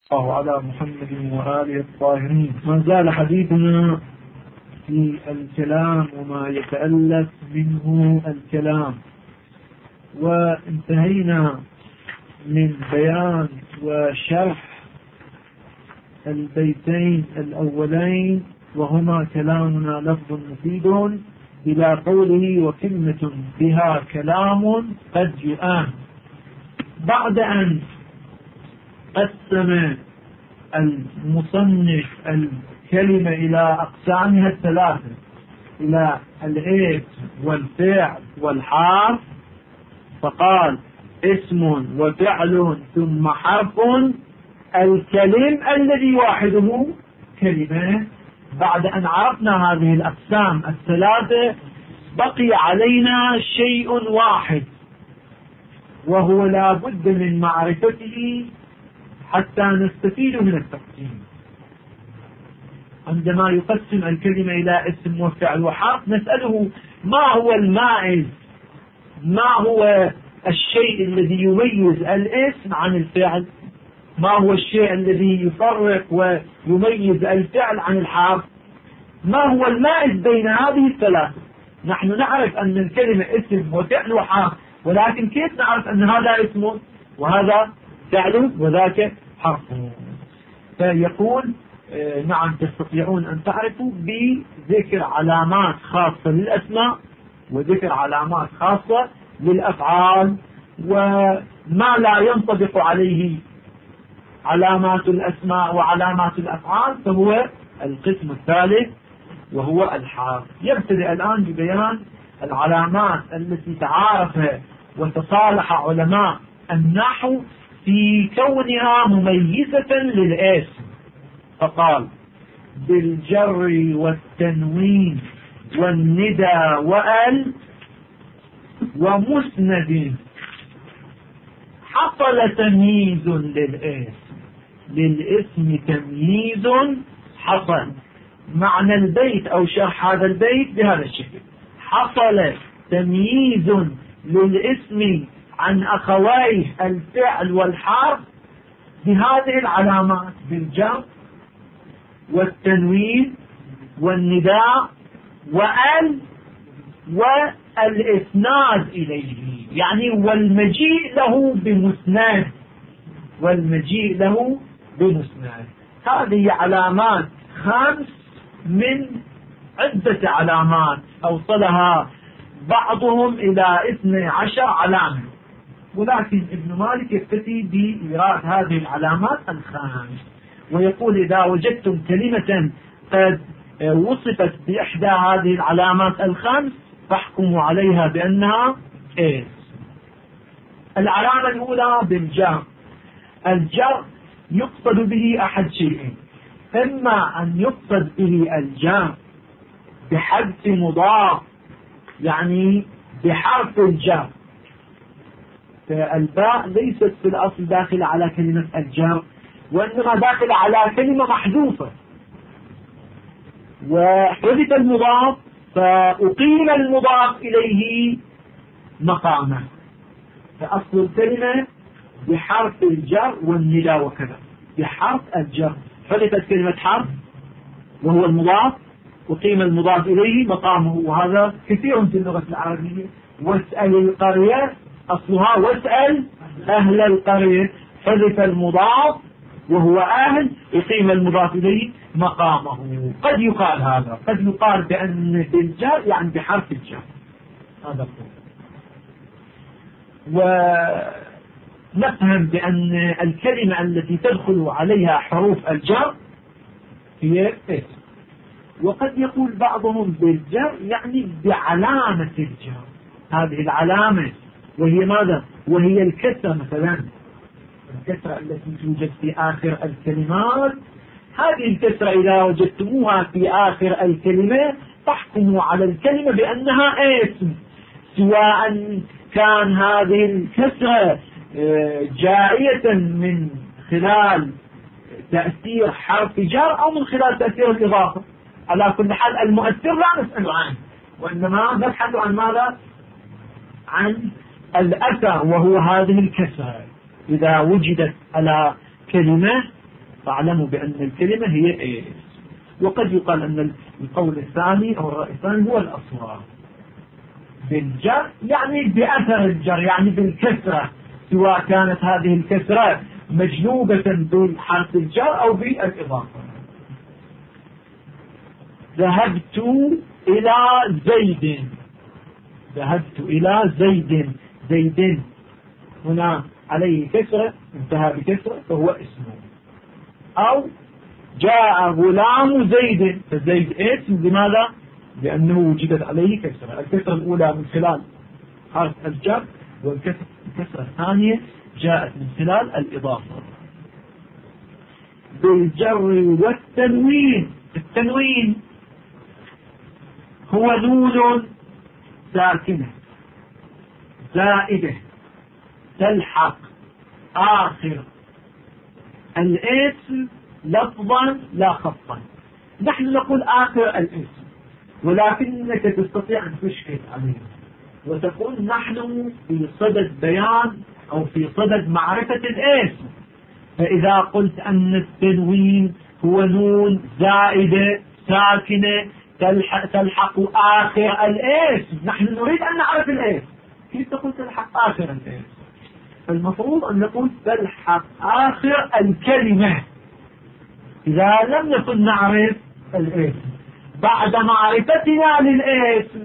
الله على محمد وآله الطاهرين. ما زال حديثنا في الكلام وما يتألف منه الكلام، وانتهينا من بيان وشرح البيتين الأولين، وهما كلامنا لفظ مفيد إلى قوله وكلمة بها كلام قد يؤان. بعد أن قسم المصنف الكلمة إلى أقسامها الثلاثة، إلى الاسم والفعل والحرف، فقال اسم وفعل ثم حرف. الكلم الذي واحده كلمة. بعد أن عرفنا هذه الأقسام الثلاثة بقي علينا شيء واحد، وهو لا بد من معرفته حتى نستفيد من التقسيم. عندما يقسم الكلمة إلى اسم وفعل وحرف نسأله ما هو المائز، ما هو الشيء الذي يميز الاسم عن الفعل، ما هو الشيء الذي يفرق ويميز الفعل عن الحرف، ما هو المائز بين هذه الثلاثة. نحن نعرف أن الكلمة اسم وفعل وحرف، ولكن كيف نعرف أن هذا اسم وهذا فعل وذاك حرف؟ فيقول نعم تستطيعون أن تعرفوا بذكر علامات خاصة للأسماء وذكر علامات خاصة للأفعال، وما لا ينطبق عليه علامات الأسماء وعلامات الأفعال فهو القسم الثالث وهو الحرف. يبتدئ الآن ببيان العلامات التي تعارف وتصالح علماء النحو في كونها مميزة للاسم، فقال بالجر والتنوين والندى وال ومسند حصل تمييز للاسم تمييز حصل. معنى البيت أو شرح هذا البيت بهذا الشكل: حصل تمييز للاسم عن أخويه الفعل والحرف بهذه العلامات: بالجر والتنوين والنداء وال والإسناد إليه، يعني والمجيء له بمسند، والمجيء له بمسند. هذه علامات 5 من عدة علامات أوصلها بعضهم إلى 12 علامة، ولكن ابن مالك يكتفي بإيراد هذه العلامات 5 ويقول إذا وجدتم كلمة قد وصفت بإحدى هذه العلامات 5 فاحكموا عليها بأنها اسم. العلامة الأولى بالجر. الجر يقصد به أحد شيئين: إما أن يقصد به الجر بحذف مضاف، يعني بحرف الجر، فالباء ليست في الأصل داخلة على كلمة الجر، وإنما داخلة على كلمة محذوفة، وحذف المضاف فأقيم المضاف إليه مقامه. فأصل الكلمة بحرف الجر والنداء وكذا. بحرف الجر حذفت كلمة حرف وهو المضاف، أقيم المضاف إليه مقامه، وهذا كثير في اللغة العربية. واسأل القرية أصلها واسأل أهل القرية، حذف المضاف وهو أهل، أقيم المضاف إليه مقامه. قد يقال هذا، قد يقال بأن الجر يعني بحرف الجر، هذا ونفهم بأن الكلمة التي تدخل عليها حروف الجر هي اسم. وقد يقول بعضهم بالجر يعني بعلامة الجر، هذه العلامة وهي ماذا؟ وهي الكسرة مثلا، الكسرة التي توجد في آخر الكلمات. هذه الكسرة إذا وجدتموها في آخر الكلمة فاحكموا على الكلمة بأنها اسم، سواء كان هذه الكسرة جائية من خلال تأثير حرف جر أو من خلال تأثير الإضافة. على كل حال المؤثر لا نسأل عنه، وإنما نبحث عن ماذا؟ عن الأثر، وهو هذه الكسرة إذا وجدت على كلمة فاعلموا بأن الكلمة هي اس. وقد يقال أن القول الثاني أو الرأي الثاني هو الأصوات بالجر، يعني بأثر الجر، يعني بالكسرة، سواء كانت هذه الكسرة مجلوبة بالحرف الجر أو بالإضافة. ذهبت إلى زيد، ذهبت إلى زيد، زيد هنا عليه كسرة، انتهى بكسرة فهو اسمه. أو جاء غلام زيد، فزيد اسم، لماذا؟ لأنه وجدت عليه كسرة، الكسرة الأولى من خلال حرف الجر، والكسرة الثانية جاءت من خلال الإضافة. بالجر والتنوين، التنوين هو نون ساكنة زائدة تلحق آخر الاسم لفظا لا خطا. نحن نقول آخر الاسم، ولكنك تستطيع أن تشكل عليه وتقول نحن في صدد بيان أو في صدد معرفة الاسم. فإذا قلت أن التنوين هو نون زائدة ساكنة تلحق آخر الاسم، نحن نريد أن نعرف الاسم، كيف تقول تلحق آخر الاسم؟ المفروض أن نقول تلحق آخر الكلمة إذا لم نكن نعرف الاسم. بعد معرفتنا للاسم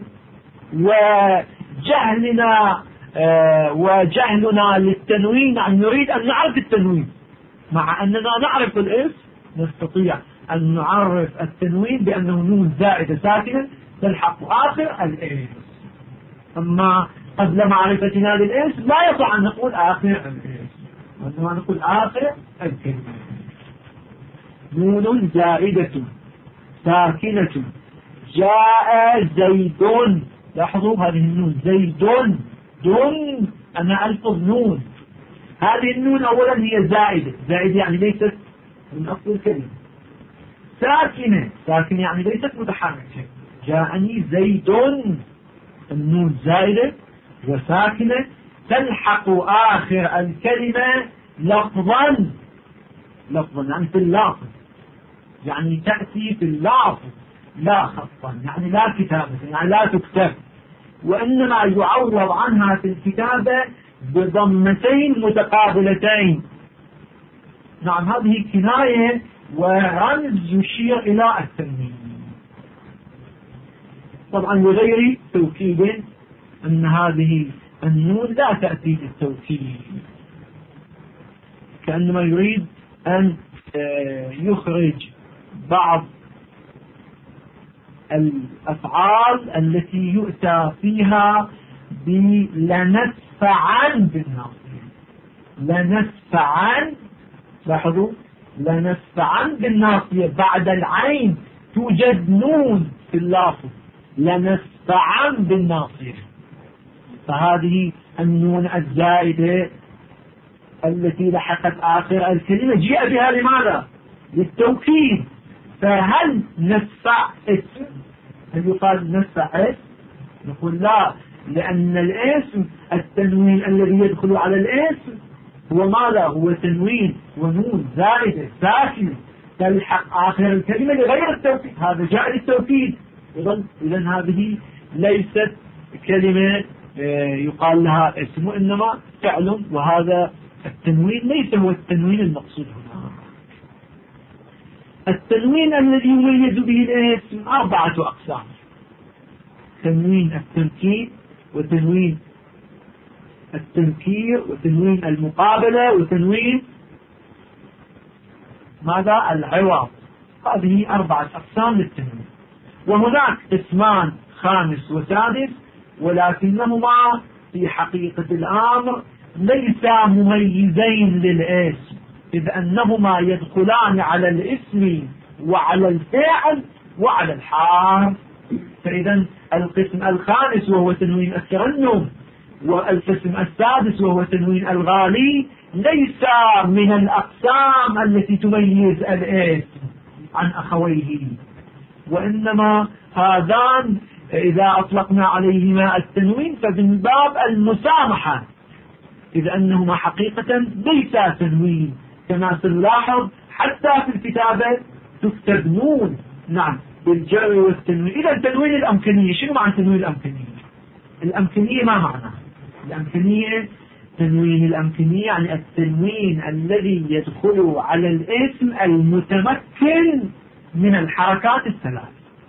وجهلنا للتنوين، يعني نريد أن نعرف التنوين، مع أننا نعرف الاسم نستطيع أن نعرف التنوين بأنه نون زائدة ساكنة تلحق آخر الاسم. أما قبل معرفتنا للاسم لا يصح أن نقول آخر الاسم، وإنما نقول آخر الكلمة. نون زائدة ساكنة جاء زيد، لاحظوا هذه النون زيد، دون أنا ألفظ نون، هذه النون أولا هي زائدة، زائدة يعني ليست من أصل الكلمة. ساكنة، ساكنة يعني ليست متحركة، جاءني زيد، النون زائدة وساكنة تلحق آخر الكلمة لفظا، لفظا يعني في اللافظ، يعني تأتي في اللافظ لا خطا، يعني لا كتابة، يعني لا تكتب، وإنما يعوض عنها في الكتابة بضمتين متقابلتين. نعم، هذه كناية ورمز يشير إلى التنوين. طبعا لغير توكيد أن هذه النون لا تأتي بالتوكيد، كأنما يريد أن يخرج بعض الأفعال التي يؤتى فيها بلنسفعا بالناصية، لنسفعا، لاحظوا لنسفعا بالناصية، بعد العين توجد نون في اللافظ، لنسفعا بالناصية. فهذه النون الزائدة التي لحقت آخر الكلمة جاء بها لماذا؟ للتوكيد. فهل نسفع اسم؟ هل يقال نسفع اسم؟ نقول لا، لأن الاسم التنوين الذي يدخل على الاسم هو ماذا؟ هو تنوين ونون زائدة ساكنة تلحق آخر الكلمة لغير التوكيد، هذا جاء للتوكيد. إذن هذه ليست كلمة يقال لها اسم، وإنما فعل، وهذا التنوين ليس هو التنوين المقصود هنا. التنوين الذي يميز به الاسم 4 أقسام: تنوين التمكين، وتنوين التنكير، وتنوين المقابلة، وتنوين ماذا؟ العوض. هذه 4 أقسام للتنوين. وهناك اسمان خامس وسادس، ولكنهما في حقيقة الأمر ليسا مميزين للاسم، إذ أنهما يدخلان على الاسم وعلى الفعل وعلى الحرف. فإذا القسم الخامس وهو تنوين الترنم، والقسم السادس وهو تنوين الغالي، ليس من الأقسام التي تميز الاسم عن أخويه، وإنما هذان إذا أطلقنا عليهما التنوين فمن باب المسامحة، إذ أنهما حقيقة ليس تنوين، كما سنلاحظ حتى في الكتابة تكتب نون نعم بالجر والتنوين. إذا تنوين الأمكنية، شنو معنى تنوين الأمكنية؟ الأمكنية ما معناه؟ الأمكنية، تنوين الأمكنية يعني التنوين الذي يدخل على الاسم المتمكن من الحركات الثلاث،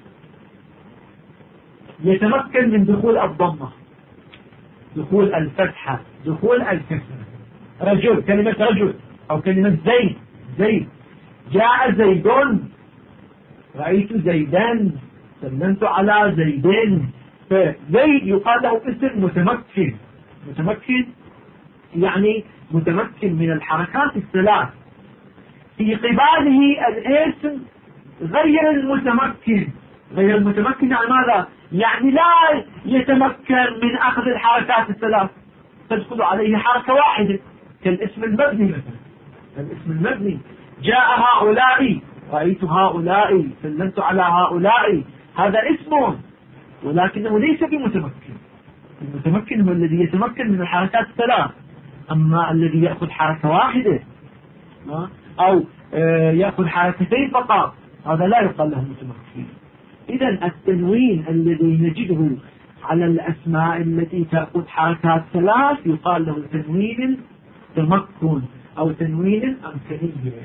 يتمكن من دخول الضمة، دخول الفتحة، دخول الكسرة. رجل، كلمة رجل أو كلمة زيد، زيد، جاء زيد، رأيت زيدا، سلمت على زيدين. فزيد يقال له اسم متمكن، متمكن يعني متمكن من الحركات الثلاث. في قباله الاسم غير المتمكن، غير المتمكن يعني ماذا؟ يعني لا يتمكن من أخذ الحركات الثلاث، تدخل عليه حركة واحدة كالاسم المبني مثلا. الاسم المبني جاء هؤلاء، رأيت هؤلاء، سلمت على هؤلاء، هذا اسم ولكنه ليس بمتمكن. المتمكن هو الذي يتمكن من الحركات الثلاث، أما الذي يأخذ حركة واحدة أو يأخذ حركتين فقط هذا لا يقال له متمكن. إذا التنوين الذي نجده على الأسماء التي تأخذ حركات ثلاث يقال له تنوين تمكن أو تنوين أمكنية.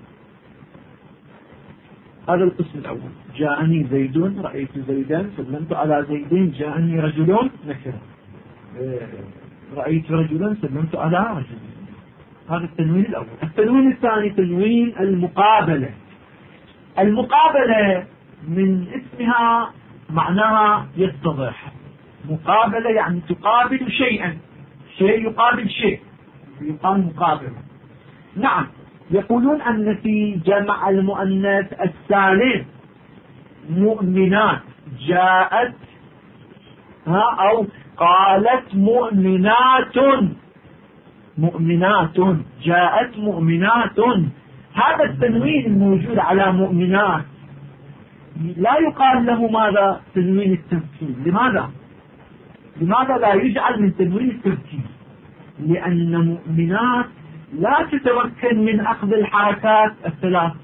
هذا القسم الأول. جاءني زيد، رأيت زيدا، سلمت على زيدين. جاءني رجل، نكرة، رأيت رجلا، سلمت على رجل. هذا التنوين الأول. التنوين الثاني تنوين المقابلة. المقابلة من اسمها معناها يتضح. مقابلة يعني تقابل شيئا، شيء يقابل شيء، يقال مقابلة. نعم، يقولون أن في جمع المؤنث السالم مؤمنات جاءت أو قالت مؤمنات، مؤمنات جاءت مؤمنات. هذا التنوين الموجود على مؤمنات لا يقال له ماذا؟ تنوين التمكين. لماذا؟ لماذا لا يجعل من تنوين التمكين؟ لأن مؤمنات لا تتمكن من أخذ الحركات الثلاث،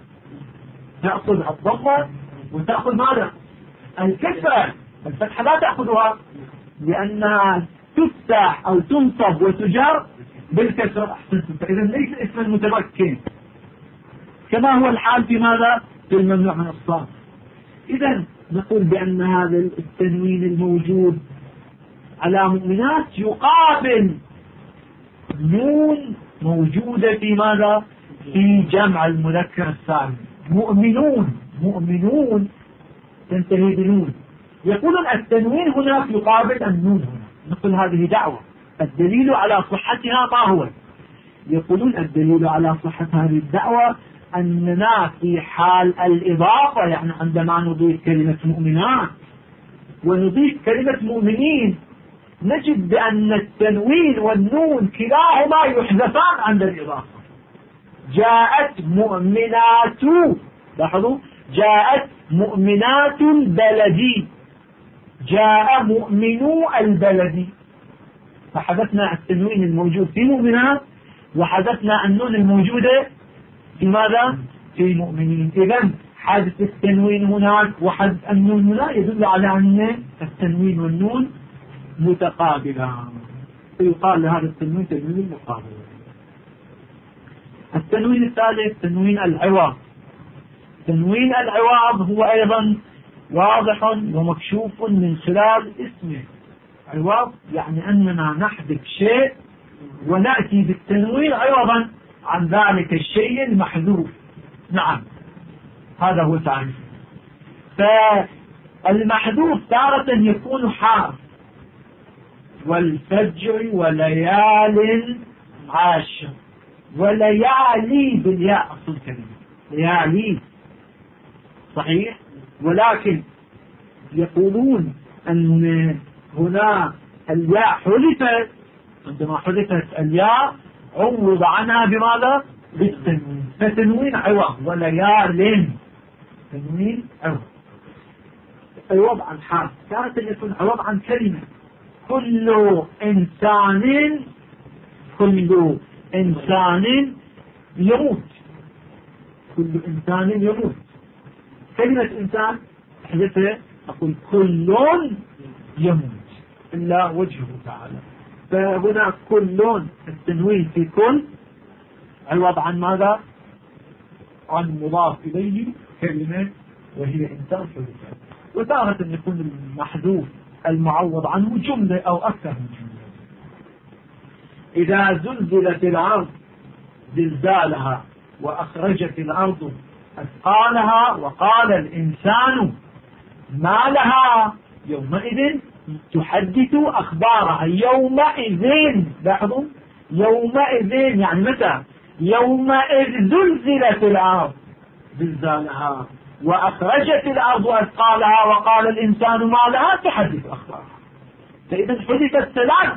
تأخذ الضمة وتأخذ ماذا؟ الكسرة. الفتحة لا تأخذها لأنها تفتح أو تنصب وتجر بالكسرة. أحسنت. إذا ليس اسم المتمكن كما هو الحال في ماذا؟ في الممنوع من الصرف. إذا نقول بأن هذا التنوين الموجود على مؤمنات يقابل نون موجودة في ماذا؟ في جمع المذكر السالم. مؤمنون، مؤمنون تنتهي بنون. يقولون التنوين هناك يقابل النون هنا. نقول هذه دعوة. الدليل على صحتها ما هو؟ يقولون الدليل على صحة هذه الدعوة أننا في حال الإضافة، يعني عندما نضيف كلمة مؤمنات ونضيف كلمة مؤمنين نجد بأن التنوين والنون كلاهما يحذفان عند الإضافة. جاءت مؤمنات، لاحظوا، جاءت مؤمنات البلد، جاء مؤمنو البلد. فحذفنا التنوين الموجود في مؤمنات وحذفنا النون الموجودة في ماذا؟ في مؤمنين. إذن حذف التنوين هناك وحذف النون هنا يدل على أن التنوين والنون متقابلان، فيقال لهذا التنوين تنوين مقابل. التنوين الثالث تنوين العوض. تنوين العوض هو أيضا واضح ومكشوف من خلال اسمه. عوض يعني أننا نحذف شيء ونأتي بالتنوين عوضا عن ذلك الشيء المحذوف. نعم، هذا هو تعريف. فالمحذوف تارة يكون حرف، والفجر وليال عاشر، وليالي بالياء أصل كلمة ليالي صحيح، ولكن يقولون أن هنا الياء حذفت. عندما حذفت الياء عوض عنها بماذا؟ بالتنوين. فتنوين عوض. وليال تنوين عوض، عوض عن حرف. تارة يكون عوض عن كلمة. كل إنسان يموت. كل إنسان يموت. كلمة إنسان أحدثها أقول كل يموت إلا وجهه تعالى. فهنا كل التنوين في كل عوض عن ماذا؟ عن مضاف إليه كلمة وهي إنسان حدث. وتارة يكون المحذوف المعوض عنه جملة أو أكثر من جملة. إذا زلزلت الأرض زلزالها وأخرجت الأرض أثقالها وقال الإنسان ما لها يومئذ تحدث أخبارها. يومئذ لاحظوا يومئذ يعني متى؟ يومئذ زلزلت الأرض زلزالها وأخرجت الأرض أثقالها وقال الإنسان ما لها تحدث أخبارها. فإذا حدثت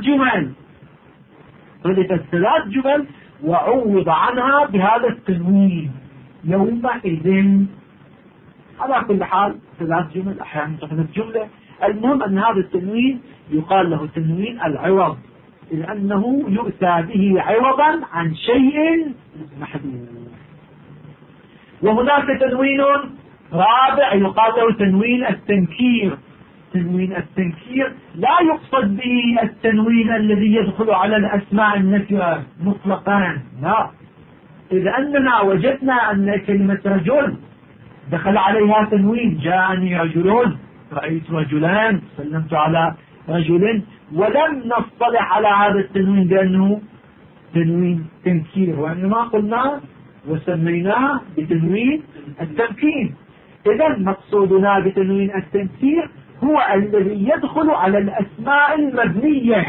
ثلاث جمل وعوض عنها بهذا التنوين يومئذ. على كل حال 3 جمل أحيانا تحدث جملة. المهم أن هذا التنوين يقال له تنوين العوض لأنه يؤتى به عوضا عن شيء محدود. وهناك تنوين رابع يقال له تنوين التنكير. تنوين التنكير لا يقصد به التنوين الذي يدخل على الأسماء النكرة مطلقا، لا. إذا أننا وجدنا أن كلمة رجل دخل عليها تنوين، جاءني رجل، رأيت رجلان، سلمت على رجل، ولم نصطلح على هذا التنوين بأنه تنوين تنكير، وإنما قلنا وسميناه بتنوين التمكين. إذا مقصودنا بتنوين التنكير هو الذي يدخل على الأسماء المبنية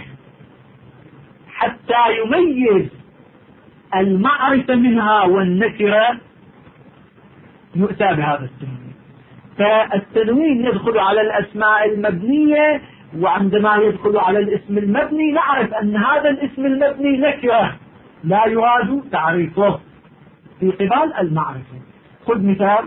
حتى يميز المعرفة منها والنكرة، يؤتى بهذا التنوين. فالتنوين يدخل على الأسماء المبنية، وعندما يدخل على الاسم المبني نعرف أن هذا الاسم المبني نكرة لا يراد تعريفه في قبال المعرفة. خذ مثال.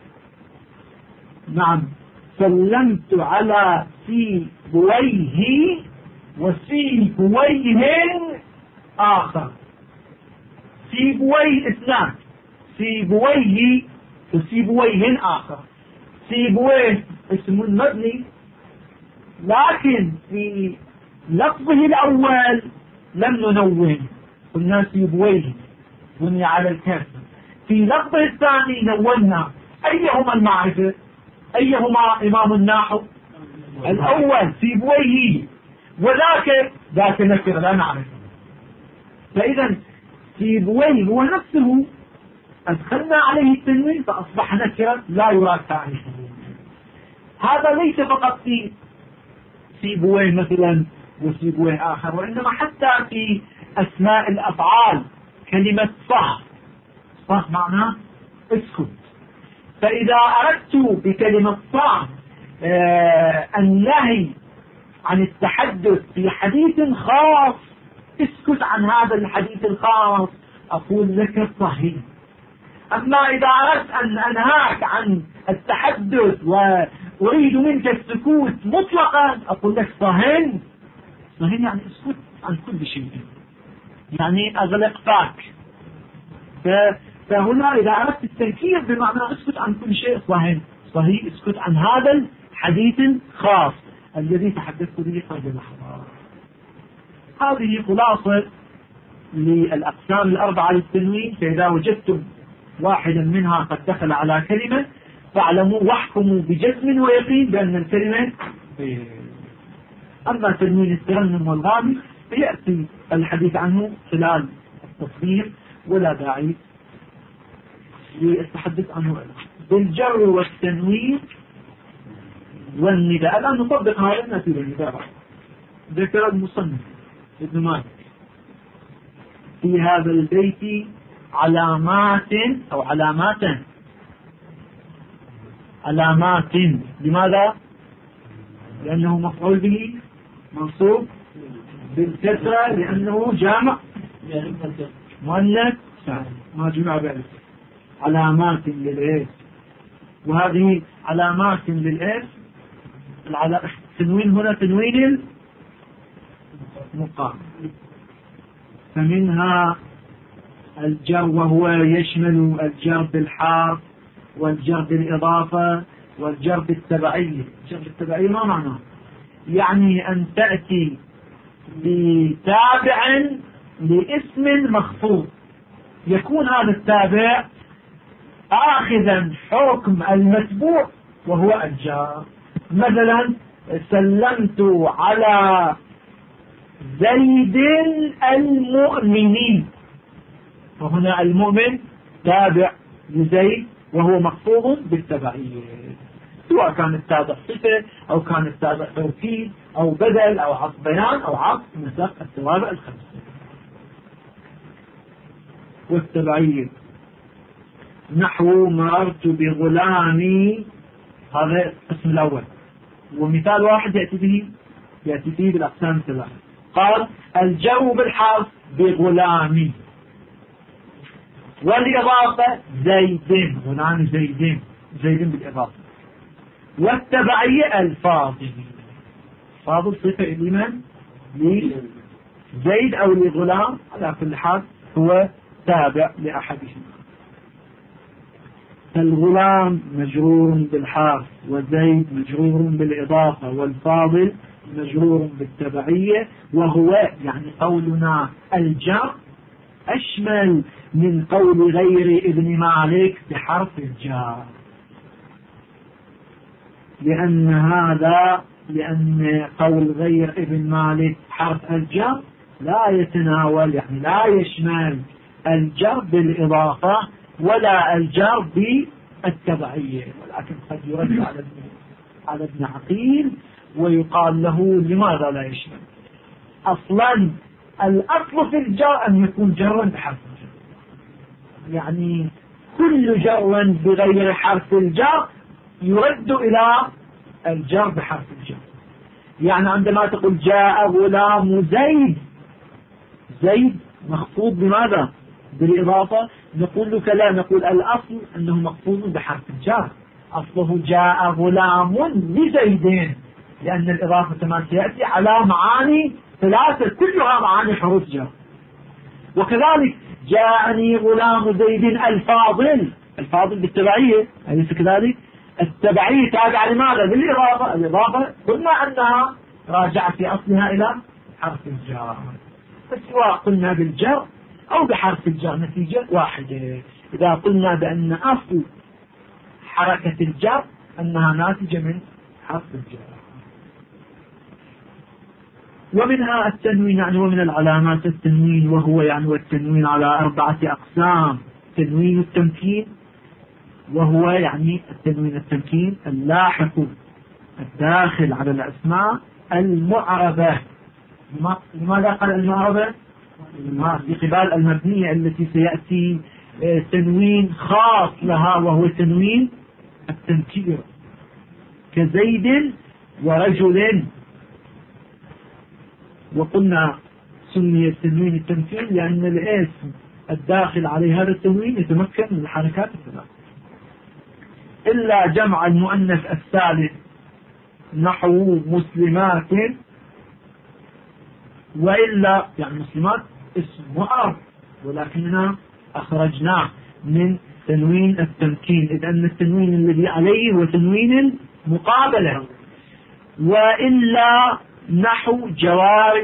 نعم، سلمت على سيبويه وسيبويه آخر. سيبويه اثنان، سيبويه وسيبويه آخر. سيبويه اسم مبني، لكن في لفظه الأول لم ننون، قلنا سيبويه بني على الكسر. في لفظه الثاني نونا. أيهما المعرفة؟ أيهما إمام الناحو؟ الأول سيبويه، وذاك نكر لا نعرفه. فإذا سيبويه هو نفسه أدخلنا عليه التنوين فأصبح نكرا لا يراد تعريفه. هذا ليس فقط في سيبويه مثلا وسيبويه آخر، وإنما حتى في أسماء الأفعال. كلمة صح معناه اسكت. فإذا أردت بكلمة صح النهي عن التحدث في حديث خاص، اسكت عن هذا الحديث الخاص، أقول لك صحيح. أما إذا أردت أن أنهاك عن التحدث وأريد منك السكوت مطلقا، أقول لك صحيح يعني اسكت عن كل شيء، يعني أغلق فاك. فهنا إذا أردت التنكير بمعنى اسكت عن كل شيء صحيح اسكت عن هذا الحديث خاص الذي تحدثت به قبل لحظة. هذه خلاصة للأقسام الأربعة للتنوين. فإذا وجدتم واحدا منها قد دخل على كلمة فاعلموا واحكموا بجزم ويقين بأن الكلمة. أما تنوين الترنم والغامي فيأتي الحديث عنه خلال التصوير ولا داعي للتحدث عنه. بالجر والتنوين والنداء. الآن نطبق هذا النتيجة النداء. ذكر المصنف ابن مالك في هذا البيت علامات أو علامات. لماذا؟ لأنه مفعول به منصوب بالكسرة، لأنه جامع مؤنث ما جمع بألف. علامات للإيش، وهذه علامات للإيش. التنوين هنا تنوين المقام. فمنها الجر وهو يشمل الجر بالحرف والجر بالإضافة والجر بالتبعية. الجر بالتبعية ما معناه؟ يعني أن تأتي بتابع لاسم مخفوض، يكون هذا التابع آخذا حكم المتبوع وهو الجار. مثلا سلمت على زيد المؤمنين، وهنا المؤمن تابع لزيد وهو مخفوض بالتبعية، سواء كان التابع صفة أو كان التابع توكيد أو بدل أو عطف بيان أو عطف نسق التوابع الخمسة. والتبعية نحو مررت بغلامي، هذا القسم الأول، ومثال واحد يأتي به بالأقسام الثلاثة. قال الجر بالحرف بغلامي، والإضافة زيد، غلام زيد بالإضافة، والتبعية الفاضل. فاضل صفة لمن؟ لزيد أو لغلام، على كل حال هو تابع لأحدهم. الغلام مجرور بالحرف، وزيد مجرور بالإضافة، والفاضل مجرور بالتبعية. وهو يعني قولنا الجر أشمل من قول غير ابن مالك بحرف الجر، لأن قول غير ابن مالك حرف الجر لا يتناول، يعني لا يشمل الجر بالإضافة ولا الجر بالتبعية، ولكن قد يرد على ابن عقيل ويقال له لماذا لا يشمل؟ أصلا الأصل في الجر أن يكون جرا بحرف الجر، يعني كل جر بغير حرف الجر يرد إلى الجر بحرف الجر. يعني عندما تقول جاء غلام زيد مخفوض بماذا؟ بالإضافة. نقول لك لا، نقول الأصل أنه مخفوض بحرف الجر، أصله جاء غلام لزيدين، لأن الإضافة ما سيأتي على معاني ثلاثة كلها معاني حروف جر. وكذلك جاءني غلام زيد الفاضل بالتبعية، أليس كذلك؟ التبعية تابعة لماذا؟ بالإضافة. الإضافة قلنا أنها راجعت في أصلها إلى حرف الجر، فسواء قلنا بالجر أو بحرف الجر نتيجة واحدة. إذا قلنا بأن أصل حركة الجر أنها ناتجة من حرف الجر. ومنها التنوين، يعني ومن العلامات التنوين، وهو يعني والتنوين على 4 أقسام. تنوين التمكين، وهو يعني التمكين اللاحق الداخل على الأسماء المعربة. لماذا قال المعربة؟ في قبال المبنية التي سيأتي تنوين خاص لها، وهو تنوين التنكير، كزيد ورجل. وقلنا سمي التنوين التنكير لأن الاسم الداخل عليه هذا التنوين يتمكن من الحركات الثلاث، إلا جمع المؤنث الثالث نحو مسلمات، وإلا يعني مسلمات اسم معرب ولكننا أخرجناه من تنوين التمكين، إذ أن التنوين الذي عليه هو تنوين المقابلة. وإلا نحو جوار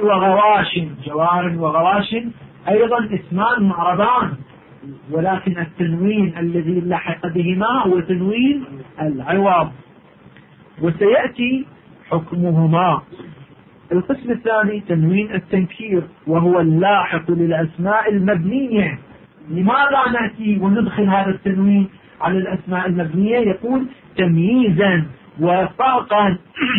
وغواش أيضا اسمان معربان، ولكن التنوين الذي لحق بهما هو تنوين العوض، وسيأتي حكمهما. القسم الثاني تنوين التنكير، وهو اللاحق للأسماء المبنية. لماذا نأتي وندخل هذا التنوين على الأسماء المبنية؟ يقول تمييزا وفرقا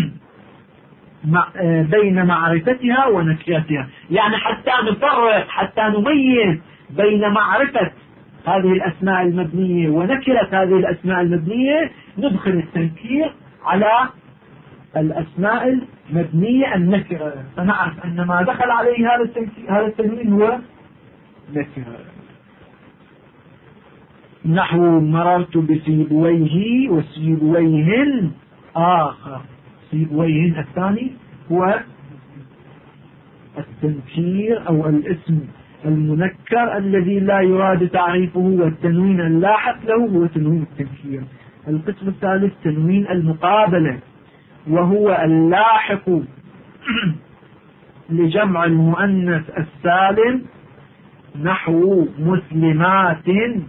بين معرفتها ونكرتها، يعني حتى نفرق، حتى نميز بين معرفة هذه الأسماء المبنية ونكرة هذه الأسماء المبنية، ندخل التنكير على الأسماء المبنية النكرة، فنعرف أن ما دخل عليه هذا التنوين هو نكرة. نحو مررت بسيبويه وسيبويهن آخر. سيبويهن الثاني هو التنكير أو الاسم المنكر الذي لا يراد تعريفه، والتنوين اللاحق له هو تنوين التنكير. القسم الثالث تنوين المقابلة، وهو اللاحق لجمع المؤنث السالم، نحو مسلمات،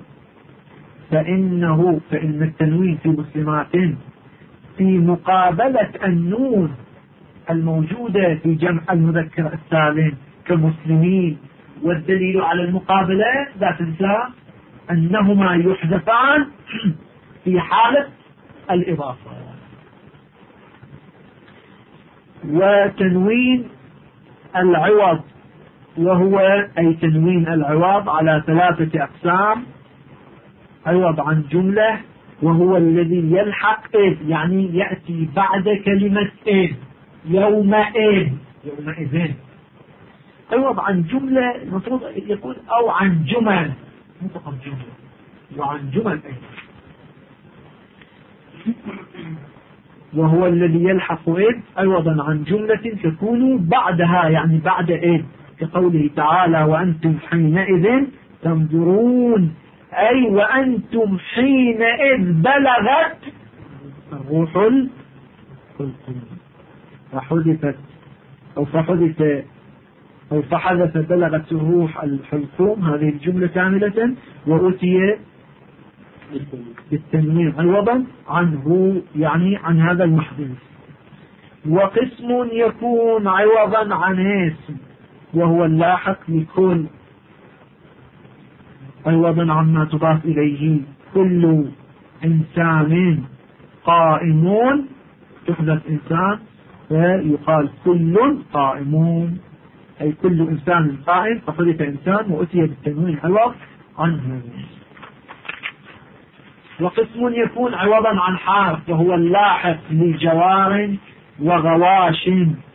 فإن التنوين في مسلمات في مقابلة النون الموجودة في جمع المذكر السالم كمسلمين. والدليل على المقابلة لا تنسى أنهما يحذفان في حالة الإضافة. وتنوين العوض، وهو أي تنوين العوض على 3 أقسام: عوض عن جملة، وهو الذي يلحق إذ، يعني يأتي بعد كلمة إذ، يومئذ، عوض عن جملة المفروض يقول أو عن جمل، مو فقط جملة، وعن جمل أيضا. وهو الذي يلحق إذ عوضا عن جملة تكون بعدها، يعني بعد إذ، كقوله تعالى: وأنتم حينئذ تنظرون، أي وأنتم حينئذ بلغت الروح القدس، فحدث بلغت الروح الحلقوم، هذه الجملة كاملة، وأتي بالتنوين عوضا عنه، يعني عن هذا المحدث. وقسم يكون عوضا عن اسم، وهو اللاحق لكل، عوضا عما تضاف إليه. كل إنسان قائمون، تحدث إنسان فيقال كل قائمون، أي كل إنسان قائم، فحدث إنسان وأتي بالتنوين عوض عنه. وقسم يكون عوضا عن حرف، وهو اللاحق لجوار وغواش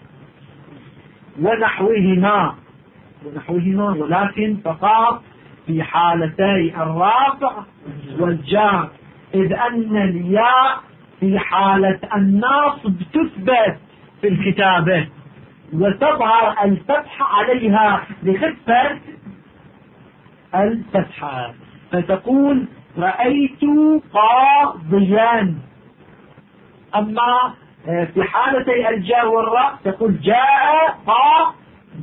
ونحوهما، ولكن فقط في حالتي الرافع والجار، إذ أن الياء في حالة النصب تثبت في الكتابة وتظهر الفتحة عليها لخفة الفتحة، فتقول رأيت قاضيا. أما في حالتي الجار والراء تقول جاء قاض،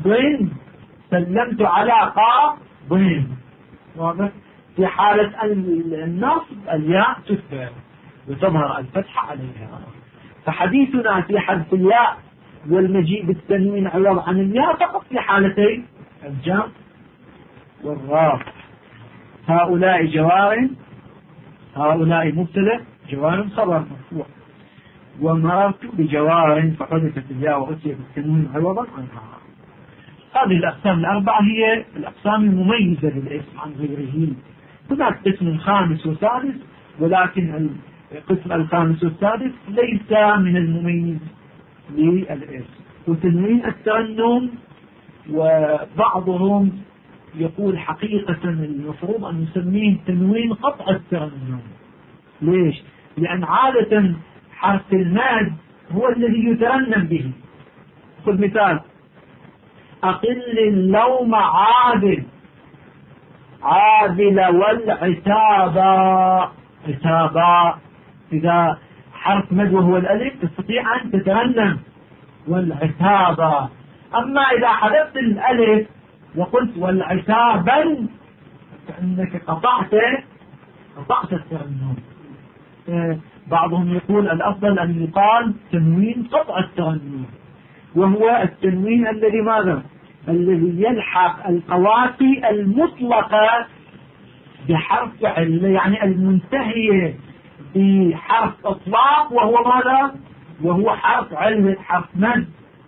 سلمت على قاض. واضح؟ في حالة النصب الياء تثبت وتظهر الفتحة عليها. فحديثنا في حذف الياء والمجيء بالتنوين عوض عن الياء فقط في حالتي الجار والراء. هؤلاء جوار، هؤلاء مبتدأ، جوار خبر مرفوع. ومررت بجوار فحدثت الياء وأتي بالتنوين عوضا عنها. هذه الأقسام الأربعة هي الأقسام المميزة للاسم عن غيره. هناك قسم خامس وسادس، ولكن القسم الخامس والسادس ليس من المميز للاسم. وتنوين الترنم، وبعضهم يقول حقيقة المفروض أن نسميه تنوين قطع الترنم. ليش؟ لأن عادة حرف الماد هو الذي يترنم به. خذ مثال: أقل اللوم عادل والعتابا. إذا حرف مد وهو الألف تستطيع أن تترنم والعتابا. أما إذا حذفت الألف وقلت والعتابا فإنك قطعت الترنم. بعضهم يقول الأفضل أن يقال تنوين قطع الترنم، وهو التنوين الذي ماذا؟ الذي يلحق القوافي المطلقة بحرف يعني المنتهية بحرف إطلاق، وهو ماذا؟ وهو حرف علة، حرف مد،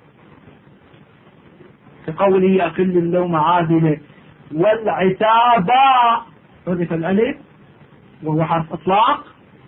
كقوله أقل اللوم عادلة والعتابا، حذف الألف وهو حرف إطلاق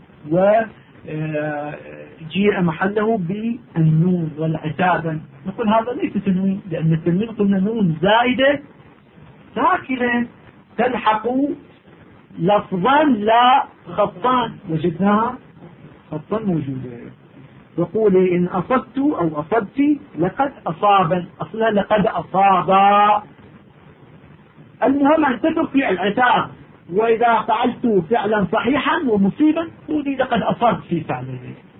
وجيء محله بالنون والعتابا. نقول هذا ليس تنوين، لأن التنوين قلنا نون زائدة ساكنة تلحق لفظا لا خطان، وجدناها خطا موجودة. وقولي إن أصبت أو أصبت لقد أصابا، أصلها لقد أصابا، المهم أن تترك في العتاب، وإذا فعلت فعلا صحيحا ومصيبا قولي لقد أصبت في فعله.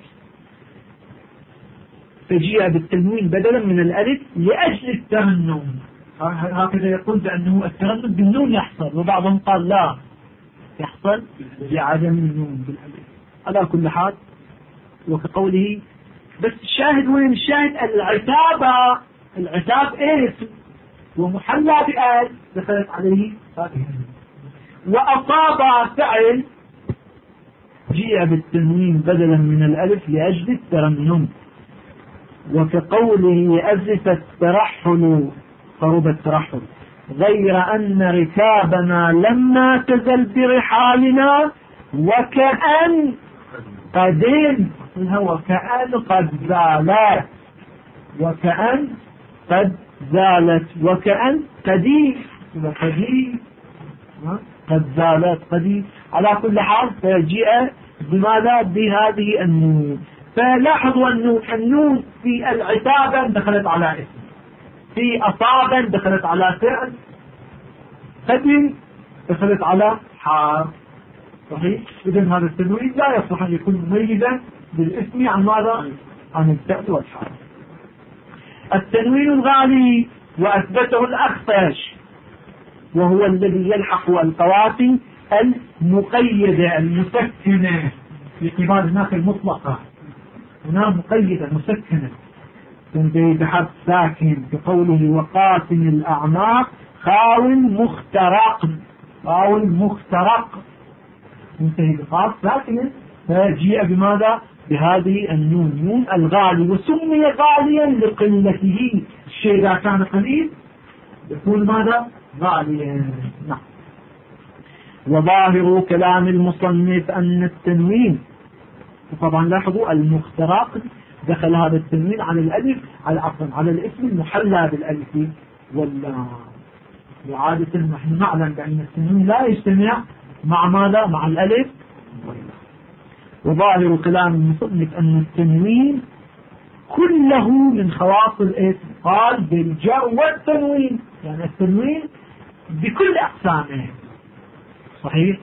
فجيء بالتنوين بدلا من الألف لأجل الترنم، هكذا يقول بأنه الترنم بالنون يحصل، وبعضهم قال لا يحصل بعدم النون بالألف. على كل حال وكقوله، بس الشاهد وين الشاهد؟ العتاب اسم ومحلى بآل دخلت عليه هذه، وأصاب فعل جيء بالتنوين بدلا من الألف لأجل الترنم، وكقوله أزف الترحل قرب الترحل، غير أن ركابنا لما تزل برحالنا وكأن قدين الهوى، كأن قد زالت، وكأن قد زالت، وكأن قديم قد زالت قديم. على كل حال فجيء بماذا؟ بهذه النون. فلاحظوا النون في العتابا دخلت على اسم، في أصابا دخلت على فعل، قديم دخلت على حرف. صحيح؟ إذن هذا التنوين لا يصلح أن يكون مميزا بالاسم عن ماذا؟ عن الفعل والحرف. التنوين الغالي وأثبته الأخفش، وهو الذي يلحق القوافي المقيدة المسكنة في قبال هناك المطلقة، هنا مقيدة مسكنة بحرف ساكن كقوله وقاسم الأعناق خاول مخترق، خاول مخترق منتهي بقاف ساكنة، فجيء بماذا؟ بهذه النون، نون الغالي، وسمي غاليا لقلته. الشيء إذا كان قليل يكون ماذا؟ غاليا. نعم. وظاهر كلام المصنف أن التنوين، طبعا لاحظوا المخترق دخل هذا التنوين على الألف، على الاسم المحلى بالألف واللام، وعادة نحن نعلم بأن التنوين لا يجتمع مع ماذا؟ مع الألف واللام. وظاهر كلام المصنف أن التنوين كله من خواص الاسم، قال بالجر والتنوين، يعني التنوين بكل أقسامه. صحيح؟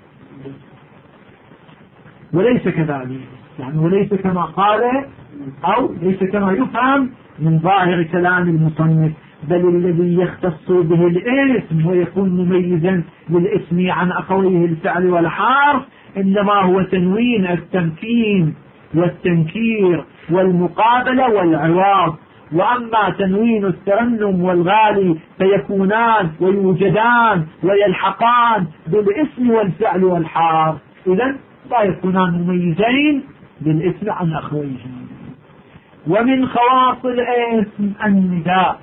وليس كذلك، يعني وليس كما قال أو ليس كما يفهم من ظاهر كلام المصنف، بل الذي يختص به الاسم ويكون مميزا للاسم عن أخويه الفعل والحرف إنما هو تنوين التمكين والتنكير والمقابلة والعوض. وأما تنوين الترنم والغالي فيكونان ويوجدان ويلحقان بالاسم والفعل والحرف، إذن لا يكونان مميزين بالاسم عن أخويهم. ومن خواص الاسم النداء،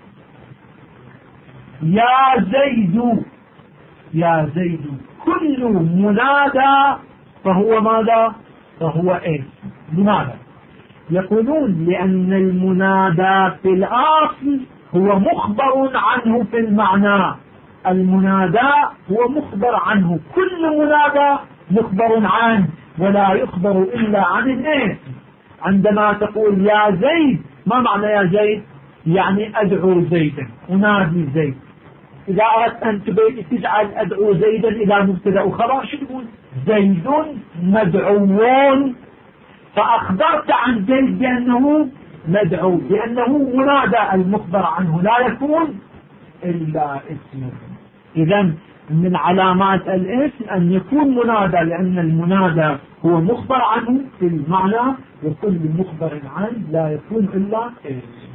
يا زيد، يا زيد، كل منادى فهو ماذا؟ فهو اسم. لماذا؟ يقولون لأن المنادى في الأصل هو مخبر عنه في المعنى، المنادى هو مخبر عنه، كل منادى مخبر عنه ولا يخبر إلا عن الاسم. عندما تقول يا زيد، ما معنى يا زيد؟ يعني أدعو زيدا، أنادي زيد. إذا أردت أن تجعل أدعو زيدا إلى مبتدأ وخبر، شو تقول؟ زيد مدعوون، فأخبرت عن زيد بأنه مدعو، لأنه منادى المخبر عنه لا يكون إلا اسمه. إذن من علامات الاسم أن يكون منادى، لأن المنادى هو مخبر عنه في المعنى، وكل مخبر عنه لا يكون إلا اسم.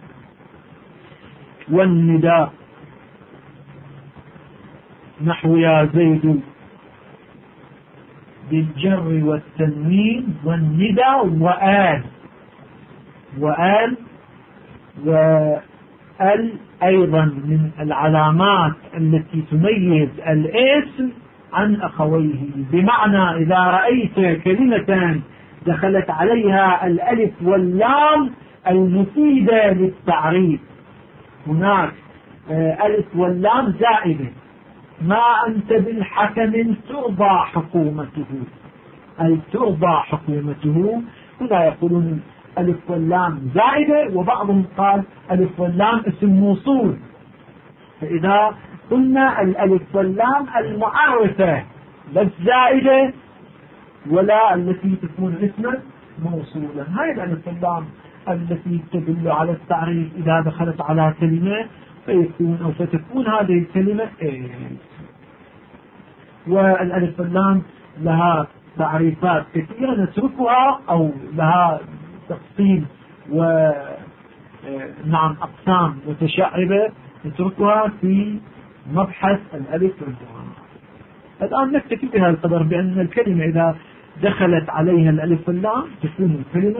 والنداء نحو يا زيد بالجر والتنوين والنداء وآل، وآل وآل أيضا من العلامات التي تميز الاسم عن أخويه. بمعنى إذا رأيت كلمة دخلت عليها الألف واللام المفيدة للتعريف، هناك ألف واللام زائدة، ما أنت بالحكم ترضى حكومته، أي ترضى حكومته. هنا يقولون ألف واللام زائدة، وبعضهم قال ألف واللام اسم موصول، فإذا قلنا الألف واللام المعرفة بس زائدة ولا التي تكون اسما موصولا. هاي الألف واللام التي تدل على التعريف إذا دخلت على كلمة فيكون أو فتكون هذه الكلمة والألف واللام لها تعريفات كثيرة نتركها أو لها تفصيل نعم أقسام متشعبة نتركها في مبحث الألف واللام. الآن نكتفي بهذا القدر بأن الكلمة إذا دخلت عليها الألف واللام تكون الكلمة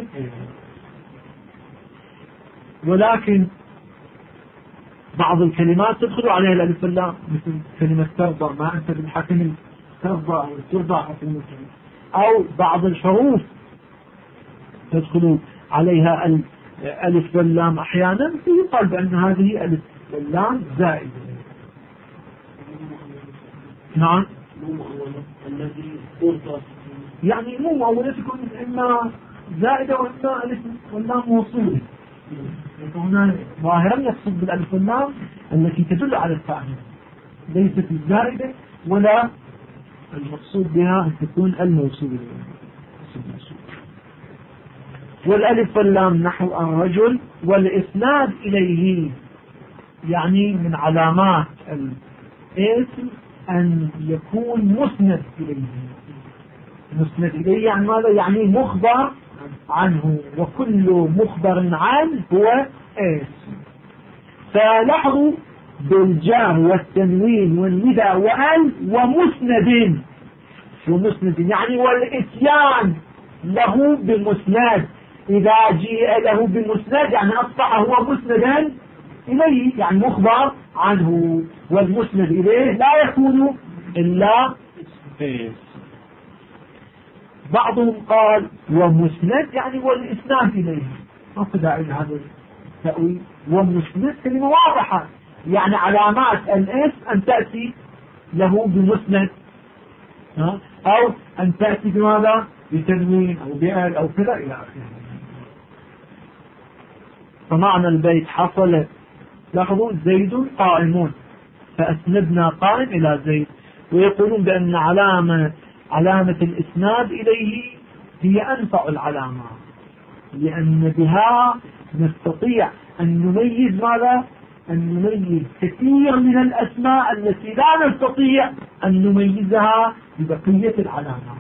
ولكن بعض الكلمات تدخل عليها الألف واللام مثل كلمة ترضى، ما أنت بالحكم ترضى أو ترضى حكم، أو بعض الحروف تدخل عليها الألف واللام أحيانا يقال بأن هذه ألف واللام زائدة. نعم يعني مو مؤولة تكون إما زائدة وإما ألف واللام موصولة. هنا ظاهرا يقصد بالألف واللام التي تدل على التعريف ليست الزائدة ولا المقصود بها أن تكون الموصولة. والألف واللام نحو الرجل والإسناد إليه يعني من علامات الاسم أن يكون مسند إليه. مسند إليه يعني ماذا؟ يعني مخبر عنه، وكل مخبر عنه هو اسم. فلاحظوا بالجار والتنوين والندى وأل ومسند ومسند يعني والإتيان له بمسند. إذا جيء له بمسند يعني أصبح هو مسندا إليه يعني مخبر عنه، والمسند إليه لا يكون إلا اسم. بعضهم قال ومسند يعني والإسناد إليه، ما في داعي لهذا التأويل. ومسند كلمة واضحة يعني علامات الاسم أن تأتي له بمسند أو أن تأتي بماذا؟ بتنوين أو بآل أو كذا إلى آخره. فمعنى البيت حصل لاحظوا زيد قائمون فأسندنا قائم إلى زيد. ويقولون بأن علامة الإسناد إليه هي أنفع العلامات لأن بها نستطيع أن نميز ماذا؟ أن نميز كثير من الأسماء التي لا نستطيع أن نميزها ببقية العلامات.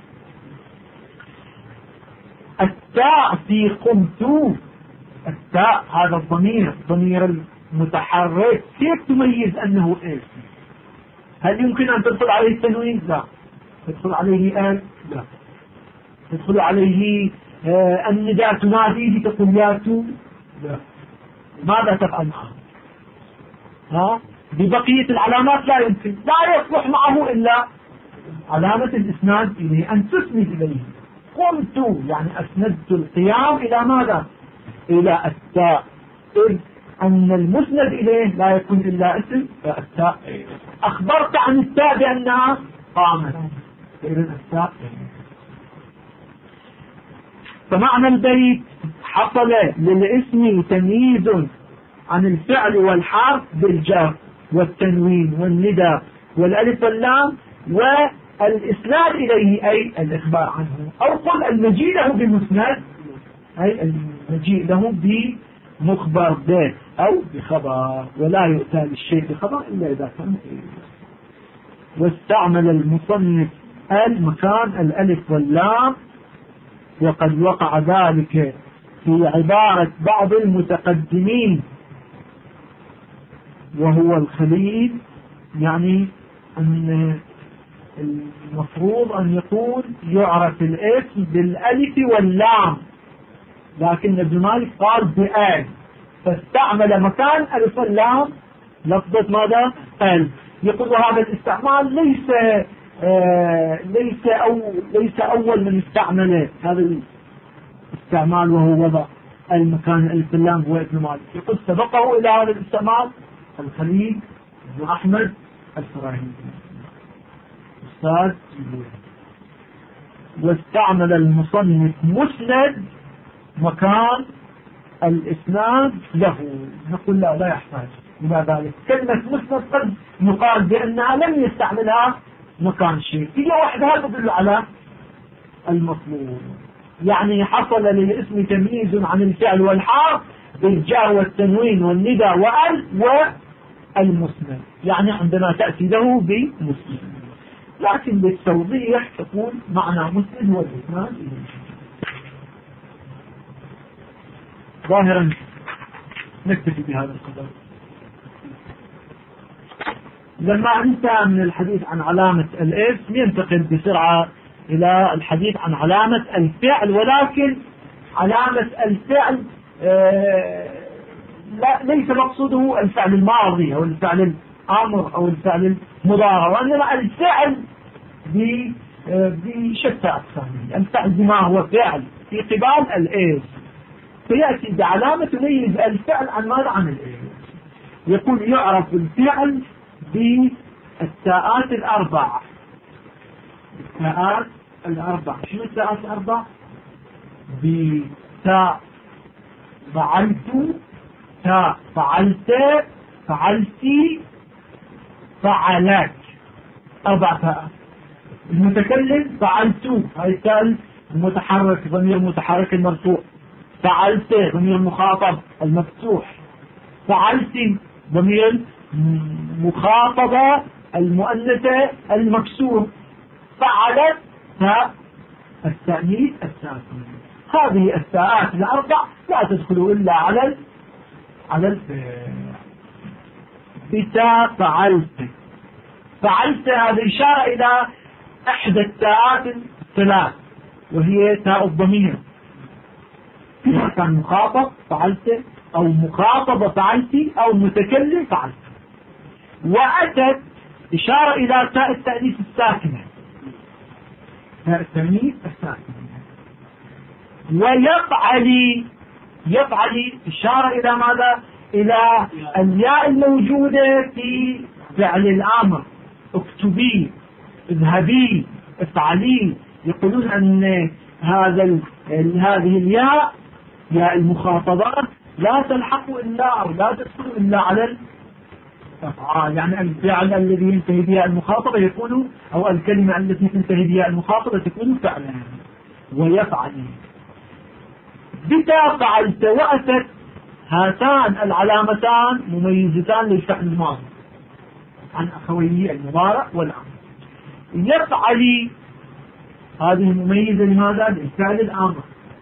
التاء في قمت، التاء هذا الضمير ضمير المتحرك كيف تميز أنه اسم؟ هل يمكن أن تدخل عليه التنوين؟ لا. تدخل عليه آل؟ لا. تدخل عليه النداء تناديه تقول ياتو؟ لا. ماذا تفعل معه؟ ببقية العلامات لا يمكن، لا يصلح معه إلا علامة الإسناد إليه أن تسند إليه. قمت يعني أسندت القيام إلى ماذا؟ إلى التاء، إذ أن المسند إليه لا يكون إلا اسم فالتاء. أخبرت عن التاء بأنها قامت إذن التاء. فمعنى البيت حصل للاسم تمييز عن الفعل والحرف بالجر والتنوين والندى والألف واللام والإسناد إليه أي الإخبار عنه، أو قل المجيء له بمسند أي المجيء له بمخبر به أو بخبر، ولا يؤتى للشيء بخبر إلا إذا كان واستعمل المصنف مكان الألف واللام. وقد وقع ذلك في عبارة بعض المتقدمين وهو الخليل، يعني أن المفروض أن يكون يعرف الاسم بالألف واللام، لكن ابن مالك قال بآل فاستعمل مكان ألف واللام لفظة ماذا؟ آل. يقول هذا الاستعمال ليس أول من استعمل هذا الاستعمال وهو وضع المكان ألف واللام هو ابن مالك. يقول سبقه إلى هذا الاستعمال الخليل بن أحمد الفراهيدي أستاذ. واستعمل المصنف مسند مكان الإسناد له. نقول لا يحتاج، إلى ذلك. كلمة مسند قد يقال بأنها لم يستعملها مكان شيء، هي وحدها تدل على المطلوب. يعني حصل للاسم تمييز عن الفعل والحرف بالجاء والتنوين والندى والمسند، يعني عندما تأتي له بمسند. لكن للتوضيح تقول معنى مسند هو الإسناد. ظاهرا نكتفي بهذا القدر. لما انتهى من الحديث عن علامة الاسم ينتقل بسرعة إلى الحديث عن علامة الفعل، ولكن علامة الفعل ليس مقصوده الفعل الماضي أو الفعل الأمر أو الفعل المضارع، وإنما الفعل بشتى أقسامه. الفعل بما هو فعل في قبال الاسم، فيأتي بعلامة تميز الفعل عن ماذا؟ عن الاسم. يقول يعرف الفعل بالتاءات الأربع. التاءات الأربع، شنو التاءات الأربع؟ بتاء فعلت، تاء فعلت، فعلتي، فعلت، 4 تاءات. المتكلم فعلت، هاي التاء المتحرك، ضمير متحرك المرفوع. فعلت ضمير مخاطب المفتوح. فعلتي ضمير مخاطبة المؤنثة المكسور. فعلت تاء التأنيث الساكن. هذه التاءات الأربع لا تدخل إلا على الفعل. بتاء فعلت، فعلت هذه إشارة إلى إحدى التاءات الثلاث، وهي تاء الضمير، كان مخاطب فعلت أو مخاطبة فعلتي أو متكلم فعلت. وأتت إشارة إلى تاء التأنيث الساكنة، تاء التأنيث الساكنة. ويفعلي، يفعلي إشارة إلى ماذا؟ إلى الياء الموجودة في فعل الأمر. اكتبي، اذهبي، افعلي. يقولون أن هذه الياء، ياء المخاطبات، لا تلحق إلا أو لا تدخل إلا على الأفعال. يعني الفعل الذي ينتهي بها المخاطبة يكون، أو الكلمة التي تنتهي بها المخاطبة تكون فعلا. ويفعلي. بتا فعلت وأتت، هاتان العلامتان مميزتان للفعل الماضي عن أخويه المضارع والأمر. يفعلي هذه مميزة لماذا؟ للفعل الأمر.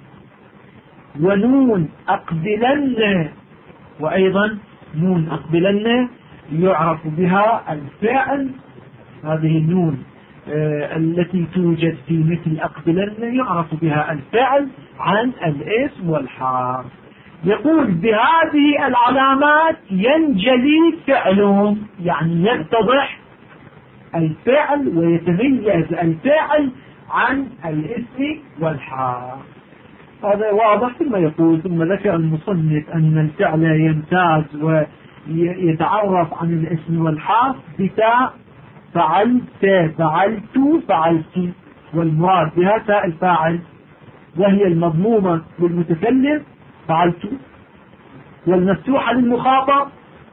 ونون أقبلن، وأيضا نون أقبلن يعرف بها الفعل. هذه النون التي توجد في مثل أقبلن يعرف بها الفعل عن الاسم والحرف. يقول بهذه العلامات ينجلي فعلهم، يعني يتضح الفعل ويتميز الفعل عن الاسم والحرف. هذا واضح. ثم يقول، ثم ذكر المصنف أن الفعل يمتاز ويتعرف عن الاسم والحرف بتاء فعلت، فعلت، فعلتي، والمراد بها تاء الفاعل، وهي المضمومة للمتكلم فعلت، والمفتوحة للمخاطب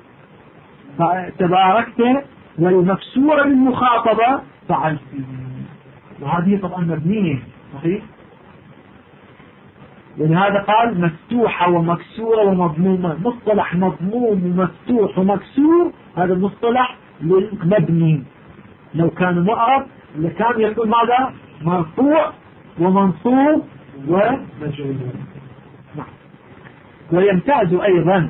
تباركت، والمكسورة للمخاطبة فعلتي. وهذه طبعا مبنية، صحيح؟ ولهذا قال مفتوحة ومكسورة ومضمومة. مصطلح مضموم ومفتوح ومكسور هذا المصطلح للمبني. لو كان معرب لكان يكون ماذا؟ مرفوع ومنصوب ومجرور. ويمتاز أيضا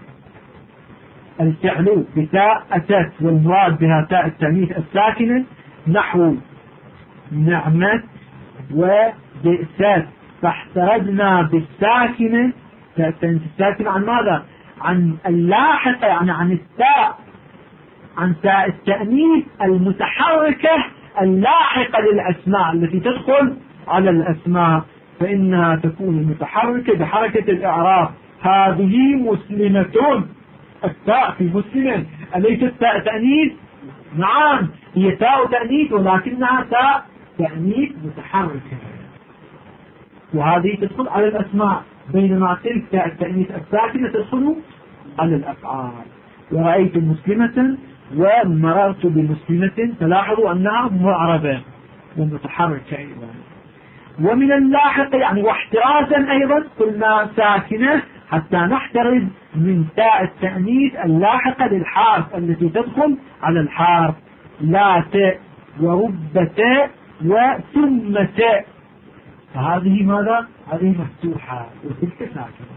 الفعل بتاء أتت، والمراد بها تاء التأنيث الساكنة، نحو نعمت وبئست. فاحترجنا بالساكنة، تاء التأنيث الساكنة عن ماذا؟ عن اللاحقة، يعني عن التاء، عن تاء التأنيث المتحركة اللاحقة للأسماء التي تدخل على الأسماء، فإنها تكون متحركة بحركة الإعراب. هذه مسلمة، التاء في مسلمة أليست تاء تأنيث؟ نعم، هي تاء تأنيث ولكنها تاء تأنيث متحركة، وهذه تدخل على الأسماء، بينما تلك تاء التأنيث الساكنة تدخل على الأفعال. ورأيت مسلمة ومررت بمسلمة، تلاحظوا أنها معربة ومتحركة أيضا. ومن اللاحق يعني واحترازا أيضا قلنا ساكنة حتى نحترز من تاء التأنيث اللاحقة للحرف التي تدخل على الحرف، لا تاء ورب تاء وثم تاء، فهذه ماذا؟ هذه مفتوحة وتلك ساكنة.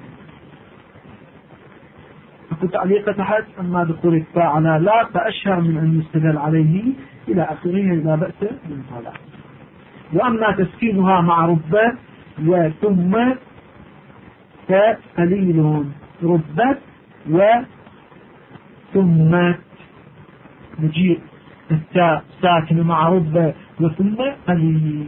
فكنت تعليق تحت أما دخول التاء على لا فأشهر من أن يستدل عليه إلى آخره لا بأس من طلع. وأما تسكينها مع ربة وثم فقليل، ربت وثم نجيء التاء ساكن مع ربة وثم قليل.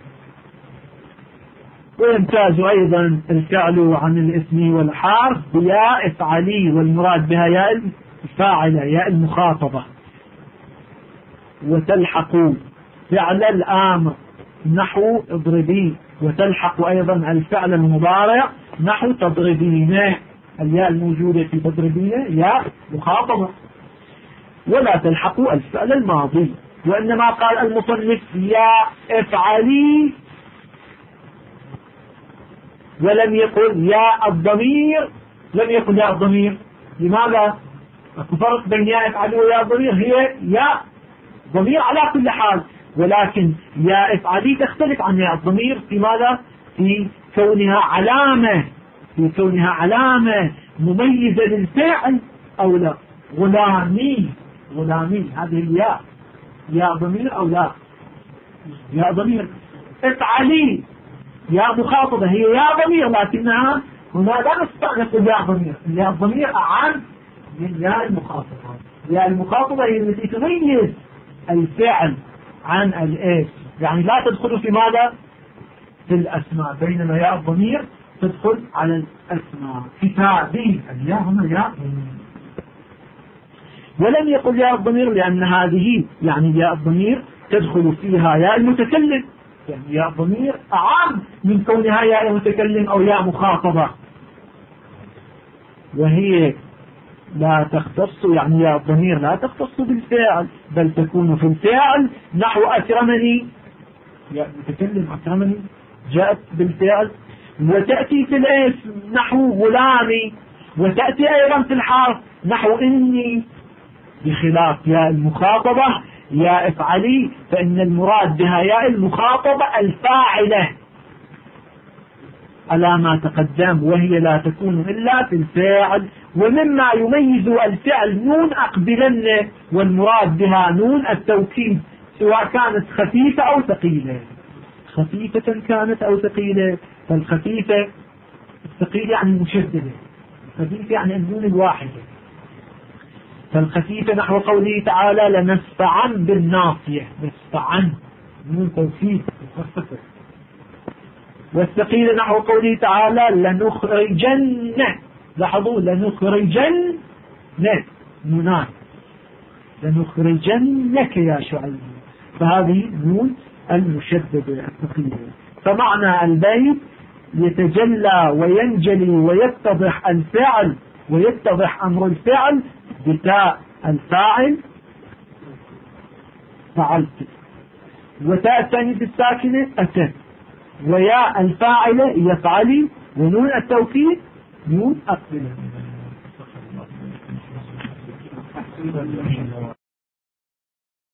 ويمتاز أيضا الفعل عن الاسم والحرف بياء افعلي، والمراد بها ياء الفاعلة ياء المخاطبة. وتلحق فعل الآمر نحو اضربي، وتلحق أيضا الفعل المضارع نحو تضربين، الياء الموجودة في تضربين ياء مخاطبة. ولا تلحق الفعل الماضي، وإنما قال المصنف ياء افعلي ولم يقل يا الضمير، لم يقل يا الضمير. لماذا؟ الفرق بين يا افعلي ويا الضمير هي يا ضمير على كل حال، ولكن يا افعلي تختلف عن يا الضمير في ماذا؟ في كونها علامة، في كونها علامة مميزة للفعل أو لا. غلامي، غلامي هذه الياء يا ضمير أو لا؟ يا ضمير. افعلي يا مخاطبة هي يا ضمير، لكنها هنا لا نستأنف يا ضمير، يا الضمير أعم من يا المخاطبة. يا المخاطبة هي التي تميز الفعل عن الاسم، يعني لا تدخل في ماذا؟ في الأسماء، بينما يا الضمير تدخل على الأسماء. كتابي الياء هنا يا ضمير. ولم يقل يا الضمير لأن هذه يعني يا الضمير تدخل فيها يا المتكلم، يعني يا ضمير أعم من كونها يا متكلم أو يا مخاطبة، وهي لا تختص، يعني يا الضمير لا تختص بالفعل بل تكون في الفعل نحو أكرمني، يا متكلم أكرمني جاءت بالفعل، وتأتي في الاسم نحو غلامي، وتأتي أيضا في الحرف نحو إني، بخلاف يا المخاطبة يا افعلي فإن المراد بها يا المخاطبة الفاعلة على ما تقدم، وهي لا تكون إلا في الفاعل. ومما يميز الفعل نون أقبلن، والمراد بها نون التوكيد سواء كانت خفيفة أو ثقيلة، خفيفة كانت أو ثقيلة. فالخفيفة الثقيلة يعني مشددة، الخفيفة يعني النون الواحدة. فالخفيفة نحو قوله تعالى لنسفعن بالناصية، نسفعن نون توكيد. والثقيلة نحو قوله تعالى لنخرجن، لاحظوا لنخرجن نونان، لنخرجنك يا شعيب، فهذه نون المشددة الثقيلة. فمعنى البيت يتجلى وينجلي ويتضح الفعل ويتضح أمر الفعل بتاء الفاعل فعلت، وتاء التانيث الساكنة أتت، ويا الفاعلة يفعلي، ونون التوكيد نون أقبل.